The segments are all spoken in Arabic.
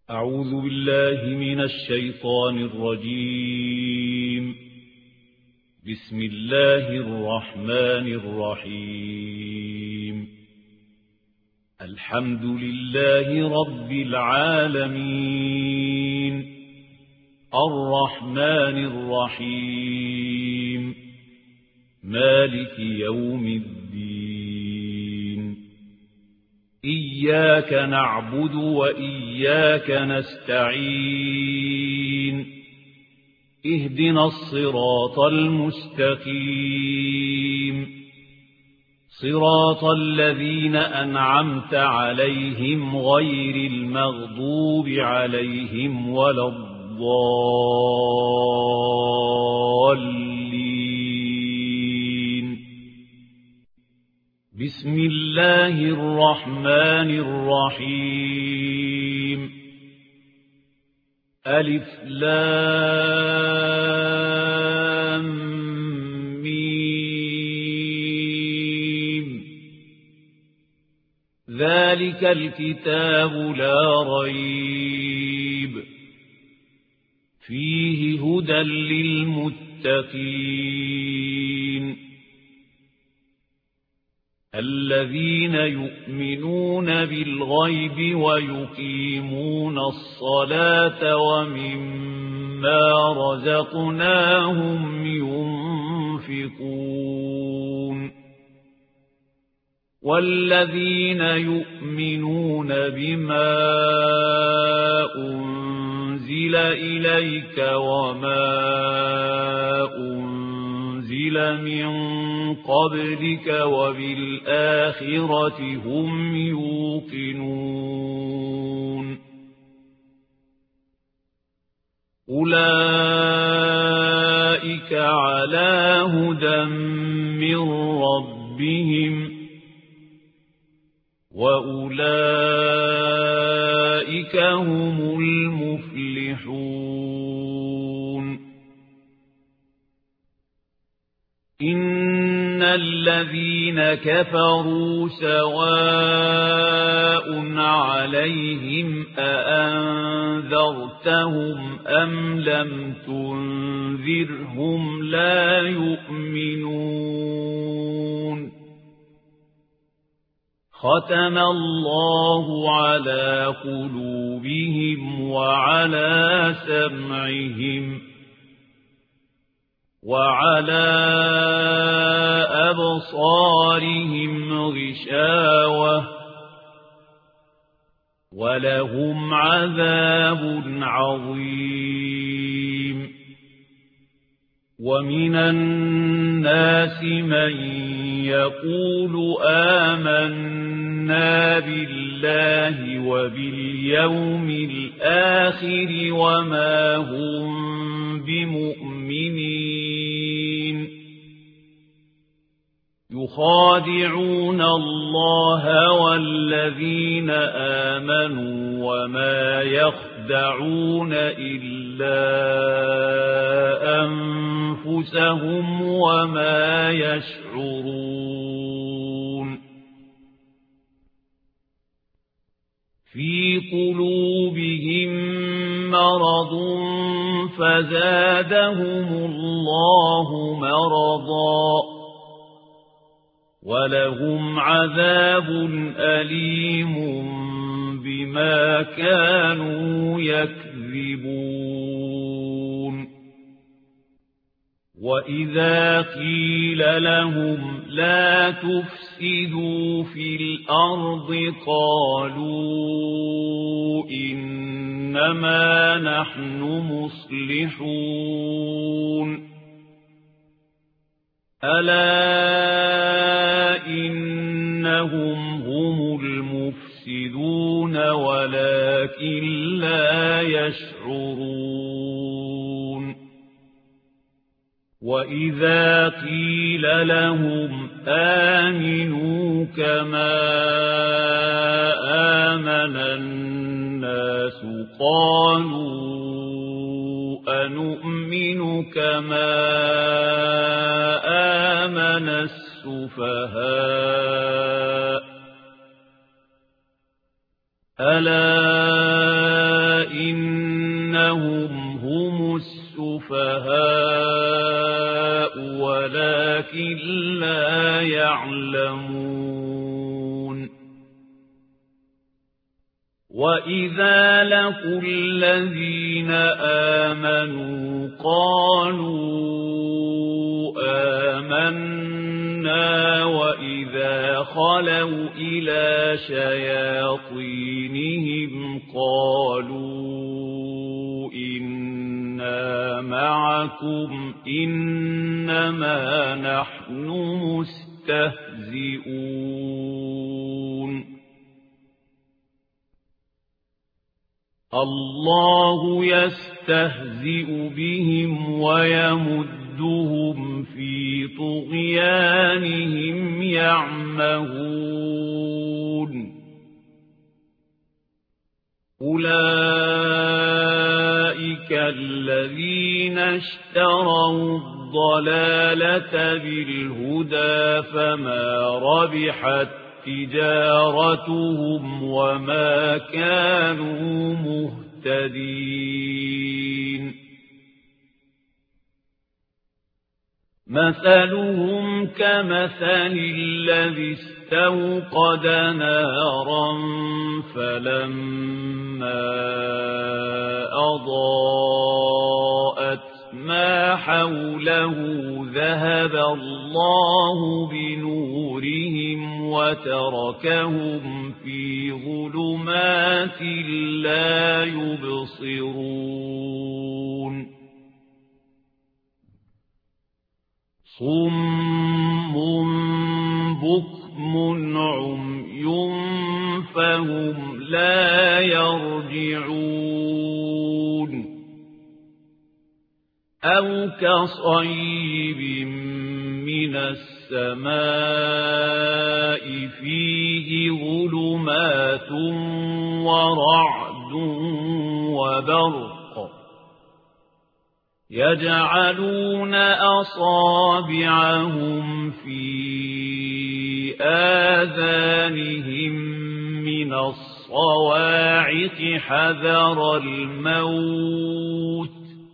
أعوذ بالله من الشيطان الرجيم. بسم الله الرحمن الرحيم. الحمد لله رب العالمين، الرحمن الرحيم، مالك يوم الدين. إياك نعبد وإياك نستعين. اهدنا الصراط المستقيم، صراط الذين أنعمت عليهم غير المغضوب عليهم ولا الضالين. بسم الله الرحمن الرحيم. ألف لام ميم. ذلك الكتاب لا ريب فيه هدى للمتقين، الذين يؤمنون بالغيب ويقيمون الصلاة ومما رزقناهم ينفقون، والذين يؤمنون بما أنزل إليك وما أنزل من قبلك وبالآخرة هم يوقنون. أولئك على هدى من ربهم وأولئك هم المفلحون. إن الذين كفروا سواء عليهم أأنذرتهم أم لم تنذرهم لا يؤمنون. ختم الله على قلوبهم وعلى سمعهم وعلى أبصارهم غشاوة ولهم عذاب عظيم. ومن الناس من يقول آمنا بالله وباليوم الآخر وما هم بمؤمنين، يخادعون الله والذين آمنوا وما يخدعون إلا أنفسهم وما يشعرون. في قلوبهم مرض فزادهم الله مرضا ولهم عذاب أليم بما كانوا يكذبون. وإذا قيل لهم لا تفسدوا في الأرض قالوا إنما نحن مصلحون. ألا إنهم هم المفسدون ولكن لا يشعرون. وإذا قيل لهم آمنوا كما آمن الناس قالوا أنؤمن كما آمن السفهاء. ألا إنهم هم السفهاء ولكن لا يعلمون وإذا لقوا الذين آمنوا قالوا آمنا وإذا خلوا إلى شياطينهم قالوا إنا معكم إنما نحن مستهزئون الله يستهزئ بهم ويمدهم في طغيانهم يعمهون أولئك الذين اشتروا الضلالة بالهدى فما ربحت تجارتهم وما كانوا مهتدين مثلهم كمثل الذي استوقد نارا فلما أضاءت ما حوله ذهب الله بنورهم وتركهم في ظلمات لا يبصرون صم بكم عمي فهم لا يرجعون أو كصيب من السماء فيه ظلمات ورعد وبرق يجعلون أصابعهم في آذانهم من الصواعق حذر الموت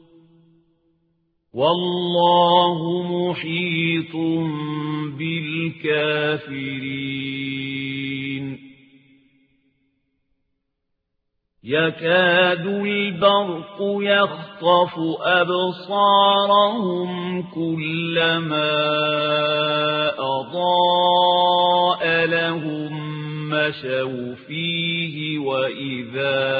والله محيط بالكافرين يكاد البرق يخطف أبصارهم كلما أضاء لهم مشوا فيه وإذا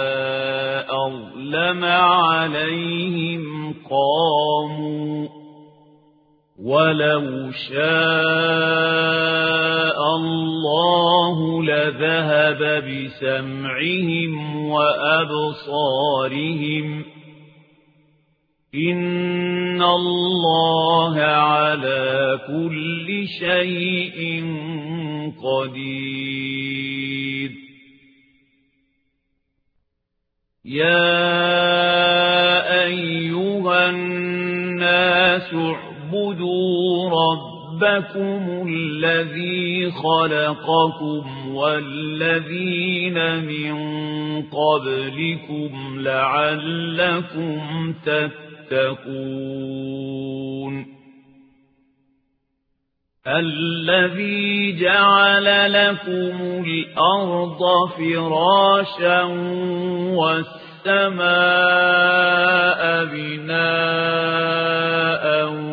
أظلم عليهم قاموا ولو شاء الله لذهب بسمعهم وأبصارهم إن الله على كل شيء قدير يا أيها الناس اعبدوا ربكم الذي خلقكم والذين من قبلكم لعلكم تتقون الذي جعل لكم الأرض فراشا والسماء بناء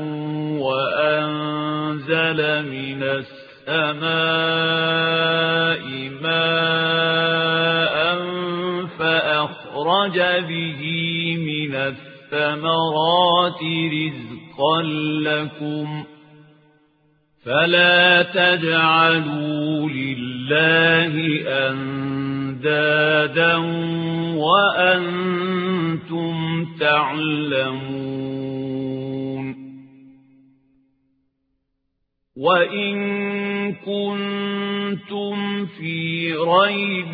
وأنزل من السماء ماء فأخرج به من الثمرات رزقا لكم فلا تجعلوا لله أندادا وأنتم تعلمون وإن كنتم في ريب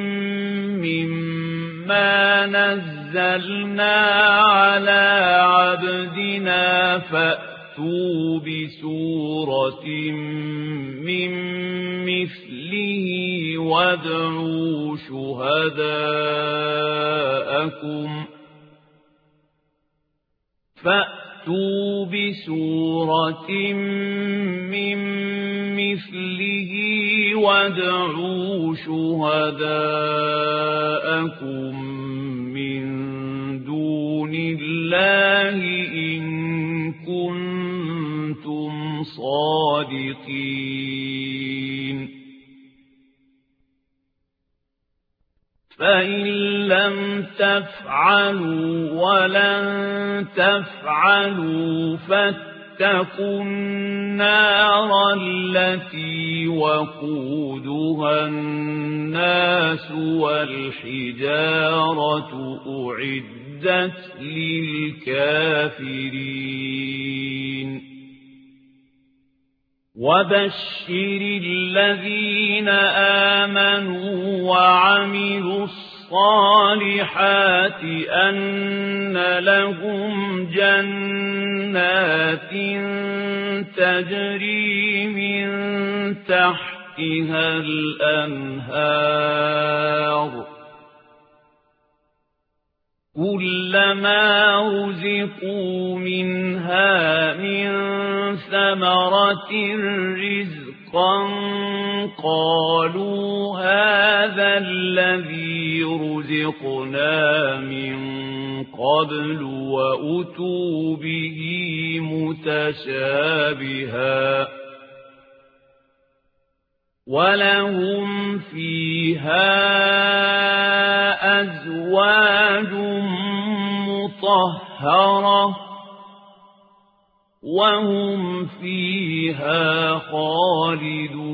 مما نزلنا على عبدنا فأتوا بسورة من مثله وادعوا شهداءكم فأتوا بسورة من مثله وادعوا شهداءكم من دون الله إن كنتم صادقين فإن لم تفعلوا ولن تفعلوا فاتقوا النار التي وقودها الناس والحجارة أعدت للكافرين وبشر الذين آمنوا وعملوا الصالحات أن لهم جنات تجري من تحتها الأنهار كلما رزقوا منها من ثمرة رزقا قالوا هذا الذي رزقنا من قبل وأتوا به متشابها ولهم فيها أزواج مطهرة وهم فيها خالدون